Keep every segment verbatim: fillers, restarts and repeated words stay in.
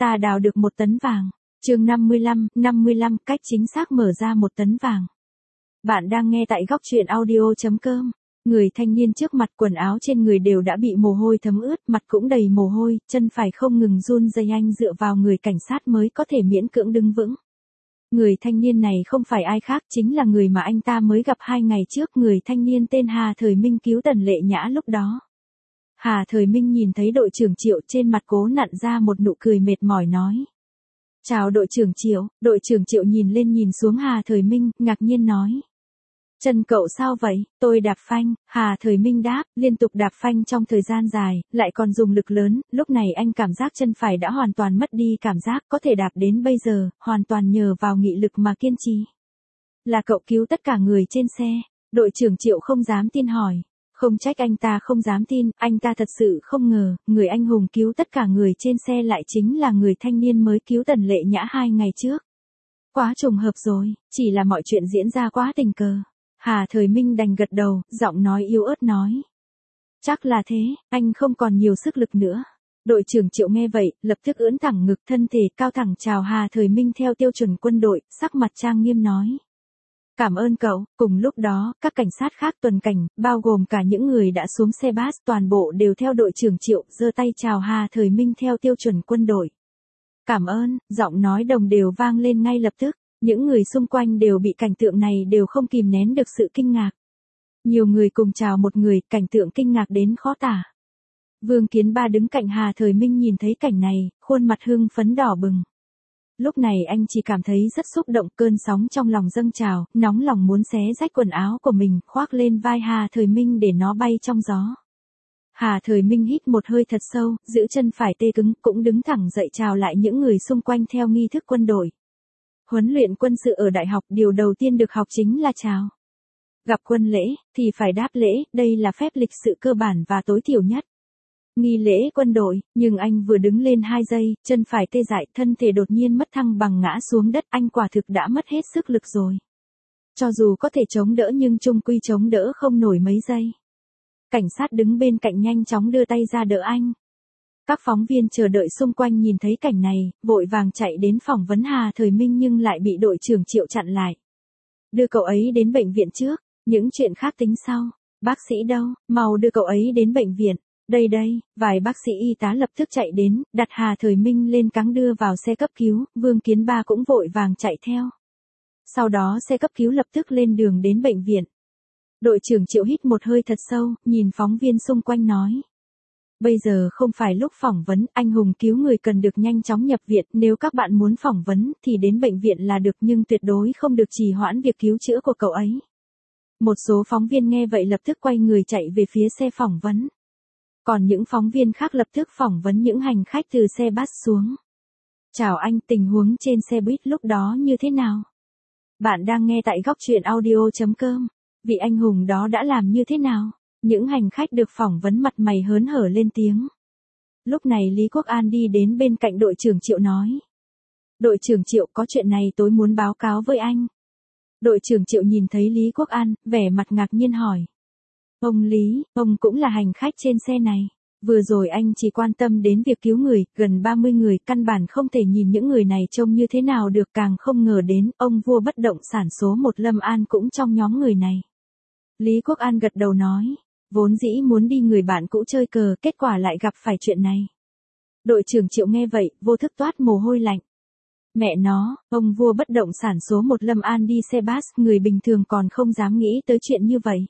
ta đào được một tấn vàng. Chương năm mươi lăm, năm mươi lăm, cách chính xác mở ra một tấn vàng. Bạn đang nghe tại góc truyện audio chấm com. Người thanh niên trước mặt, quần áo trên người đều đã bị mồ hôi thấm ướt, mặt cũng đầy mồ hôi, chân phải không ngừng run rẩy, anh dựa vào người cảnh sát mới có thể miễn cưỡng đứng vững. Người thanh niên này không phải ai khác, chính là người mà anh ta mới gặp hai ngày trước, người thanh niên tên Hà Thời Minh cứu Tần Lệ Nhã lúc đó. Hà Thời Minh nhìn thấy đội trưởng Triệu, trên mặt cố nặn ra một nụ cười mệt mỏi nói: "Chào đội trưởng Triệu." Đội trưởng Triệu nhìn lên nhìn xuống Hà Thời Minh, ngạc nhiên nói: "Chân cậu sao vậy?" "Tôi đạp phanh." Hà Thời Minh đáp, liên tục đạp phanh trong thời gian dài, lại còn dùng lực lớn, lúc này anh cảm giác chân phải đã hoàn toàn mất đi cảm giác, có thể đạp đến bây giờ, hoàn toàn nhờ vào nghị lực mà kiên trì. "Là cậu cứu tất cả người trên xe?" Đội trưởng Triệu không dám tin hỏi. Không trách anh ta không dám tin, anh ta thật sự không ngờ, người anh hùng cứu tất cả người trên xe lại chính là người thanh niên mới cứu Tần Lệ Nhã hai ngày trước. Quá trùng hợp rồi, chỉ là mọi chuyện diễn ra quá tình cờ. Hà Thời Minh đành gật đầu, giọng nói yếu ớt nói: "Chắc là thế, anh không còn nhiều sức lực nữa." Đội trưởng Triệu nghe vậy, lập tức ưỡn thẳng ngực, thân thể cao thẳng chào Hà Thời Minh theo tiêu chuẩn quân đội, sắc mặt trang nghiêm nói: "Cảm ơn cậu." Cùng lúc đó, các cảnh sát khác tuần cảnh, bao gồm cả những người đã xuống xe bus, toàn bộ đều theo đội trưởng Triệu, giơ tay chào Hà Thời Minh theo tiêu chuẩn quân đội. "Cảm ơn." Giọng nói đồng đều vang lên ngay lập tức. Những người xung quanh đều bị cảnh tượng này đều không kìm nén được sự kinh ngạc. Nhiều người cùng chào một người, cảnh tượng kinh ngạc đến khó tả. Vương Kiến Ba đứng cạnh Hà Thời Minh nhìn thấy cảnh này, khuôn mặt hưng phấn đỏ bừng. Lúc này anh chỉ cảm thấy rất xúc động, cơn sóng trong lòng dâng trào, nóng lòng muốn xé rách quần áo của mình, khoác lên vai Hà Thời Minh để nó bay trong gió. Hà Thời Minh hít một hơi thật sâu, giữ chân phải tê cứng, cũng đứng thẳng dậy chào lại những người xung quanh theo nghi thức quân đội. Huấn luyện quân sự ở đại học, điều đầu tiên được học chính là chào. Gặp quân lễ, thì phải đáp lễ, đây là phép lịch sự cơ bản và tối thiểu nhất. Nghi lễ quân đội, nhưng anh vừa đứng lên hai giây, chân phải tê dại, thân thể đột nhiên mất thăng bằng ngã xuống đất, anh quả thực đã mất hết sức lực rồi. Cho dù có thể chống đỡ nhưng chung quy chống đỡ không nổi mấy giây. Cảnh sát đứng bên cạnh nhanh chóng đưa tay ra đỡ anh. Các phóng viên chờ đợi xung quanh nhìn thấy cảnh này, vội vàng chạy đến phỏng vấn Hà Thời Minh nhưng lại bị đội trưởng Triệu chặn lại. "Đưa cậu ấy đến bệnh viện trước, những chuyện khác tính sau." "Bác sĩ đâu, mau đưa cậu ấy đến bệnh viện." "Đây đây." Vài bác sĩ y tá lập tức chạy đến, đặt Hà Thời Minh lên cáng đưa vào xe cấp cứu, Vương Kiến Ba cũng vội vàng chạy theo. Sau đó xe cấp cứu lập tức lên đường đến bệnh viện. Đội trưởng Triệu hít một hơi thật sâu, nhìn phóng viên xung quanh nói: "Bây giờ không phải lúc phỏng vấn, anh hùng cứu người cần được nhanh chóng nhập viện, nếu các bạn muốn phỏng vấn thì đến bệnh viện là được, nhưng tuyệt đối không được trì hoãn việc cứu chữa của cậu ấy." Một số phóng viên nghe vậy lập tức quay người chạy về phía xe phỏng vấn. Còn những phóng viên khác lập tức phỏng vấn những hành khách từ xe bus xuống. "Chào anh, tình huống trên xe buýt lúc đó như thế nào?" Bạn đang nghe tại góc truyện audio chấm com. Vị anh hùng đó đã làm như thế nào? Những hành khách được phỏng vấn mặt mày hớn hở lên tiếng. Lúc này Lý Quốc An đi đến bên cạnh đội trưởng Triệu nói: "Đội trưởng Triệu, có chuyện này tôi muốn báo cáo với anh." Đội trưởng Triệu nhìn thấy Lý Quốc An, vẻ mặt ngạc nhiên hỏi: "Ông Lý, ông cũng là hành khách trên xe này?" Vừa rồi anh chỉ quan tâm đến việc cứu người, gần ba mươi người, căn bản không thể nhìn những người này trông như thế nào được, càng không ngờ đến, ông vua bất động sản số một Lâm An cũng trong nhóm người này. Lý Quốc An gật đầu nói: "Vốn dĩ muốn đi người bạn cũ chơi cờ, kết quả lại gặp phải chuyện này." Đội trưởng Triệu nghe vậy, vô thức toát mồ hôi lạnh. Mẹ nó, ông vua bất động sản số một Lâm An đi xe bus, người bình thường còn không dám nghĩ tới chuyện như vậy.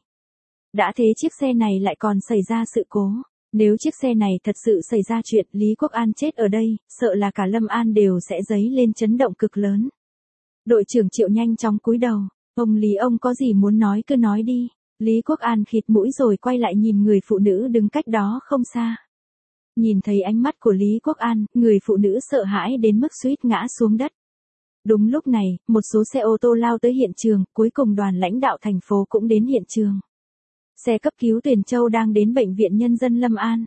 Đã thế chiếc xe này lại còn xảy ra sự cố. Nếu chiếc xe này thật sự xảy ra chuyện Lý Quốc An chết ở đây, sợ là cả Lâm An đều sẽ dấy lên chấn động cực lớn. Đội trưởng Triệu nhanh chóng cúi đầu: "Ông Lý, ông có gì muốn nói cứ nói đi." Lý Quốc An khịt mũi rồi quay lại nhìn người phụ nữ đứng cách đó không xa. Nhìn thấy ánh mắt của Lý Quốc An, người phụ nữ sợ hãi đến mức suýt ngã xuống đất. Đúng lúc này, một số xe ô tô lao tới hiện trường, cuối cùng đoàn lãnh đạo thành phố cũng đến hiện trường. Xe cấp cứu Tuyền Châu đang đến bệnh viện nhân dân Lâm An.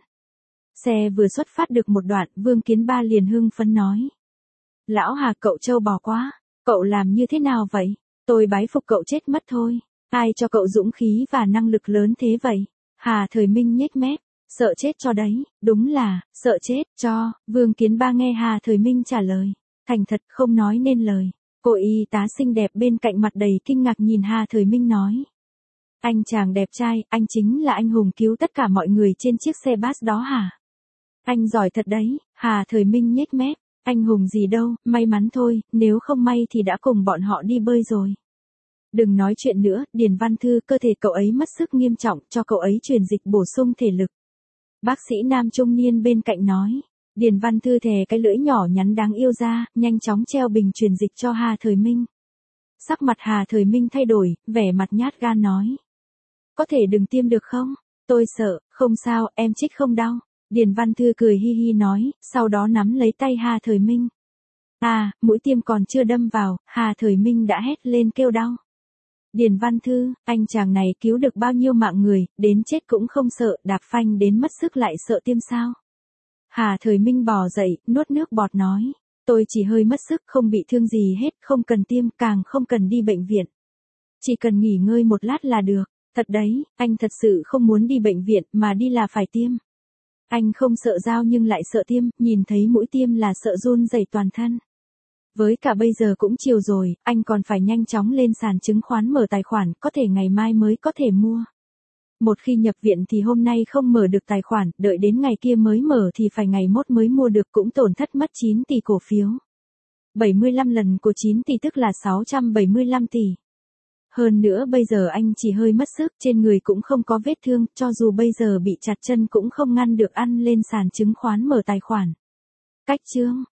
Xe vừa xuất phát được một đoạn, Vương Kiến Ba liền hưng phấn nói: "Lão Hà, cậu trâu bò quá, cậu làm như thế nào vậy? Tôi bái phục cậu chết mất thôi. Ai cho cậu dũng khí và năng lực lớn thế vậy?" Hà Thời Minh nhếch mép: Sợ chết cho đấy, đúng là, sợ chết cho, Vương Kiến Ba nghe Hà Thời Minh trả lời. Thành thật không nói nên lời. Cô y tá xinh đẹp bên cạnh mặt đầy kinh ngạc nhìn Hà Thời Minh nói. Anh chàng đẹp trai, anh chính là anh hùng cứu tất cả mọi người trên chiếc xe bus đó hả? Anh giỏi thật đấy, Hà Thời Minh nhếch mép. Anh hùng gì đâu, may mắn thôi, nếu không may thì đã cùng bọn họ đi bơi rồi. Đừng nói chuyện nữa, Điền Văn Thư, cơ thể cậu ấy mất sức nghiêm trọng, cho cậu ấy truyền dịch bổ sung thể lực. Bác sĩ nam trung niên bên cạnh nói. Điền Văn Thư thè cái lưỡi nhỏ nhắn đáng yêu ra, nhanh chóng treo bình truyền dịch cho Hà Thời Minh. Sắc mặt Hà Thời Minh thay đổi, vẻ mặt nhát gan nói. Có thể đừng tiêm được không? Tôi sợ, không sao, em chích không đau. Điền Văn Thư cười hi hi nói, sau đó nắm lấy tay Hà Thời Minh. À, mũi tiêm còn chưa đâm vào, Hà Thời Minh đã hét lên kêu đau. Điền Văn Thư, anh chàng này cứu được bao nhiêu mạng người, đến chết cũng không sợ, đạp phanh đến mất sức lại sợ tiêm sao? Hà Thời Minh bò dậy, nuốt nước bọt nói. Tôi chỉ hơi mất sức, không bị thương gì hết, không cần tiêm, càng không cần đi bệnh viện. Chỉ cần nghỉ ngơi một lát là được. Thật đấy, anh thật sự không muốn đi bệnh viện mà đi là phải tiêm. Anh không sợ dao nhưng lại sợ tiêm, nhìn thấy mũi tiêm là sợ run rẩy toàn thân. Với cả bây giờ cũng chiều rồi, anh còn phải nhanh chóng lên sàn chứng khoán mở tài khoản, có thể ngày mai mới có thể mua. Một khi nhập viện thì hôm nay không mở được tài khoản, đợi đến ngày kia mới mở thì phải ngày mốt mới mua được, cũng tổn thất mất chín tỷ cổ phiếu. bảy mươi lăm lần của chín tỷ tức là sáu trăm bảy mươi lăm tỷ. Hơn nữa bây giờ anh chỉ hơi mất sức, trên người cũng không có vết thương, cho dù bây giờ bị chặt chân cũng không ngăn được ăn lên sàn chứng khoán mở tài khoản. Cách chương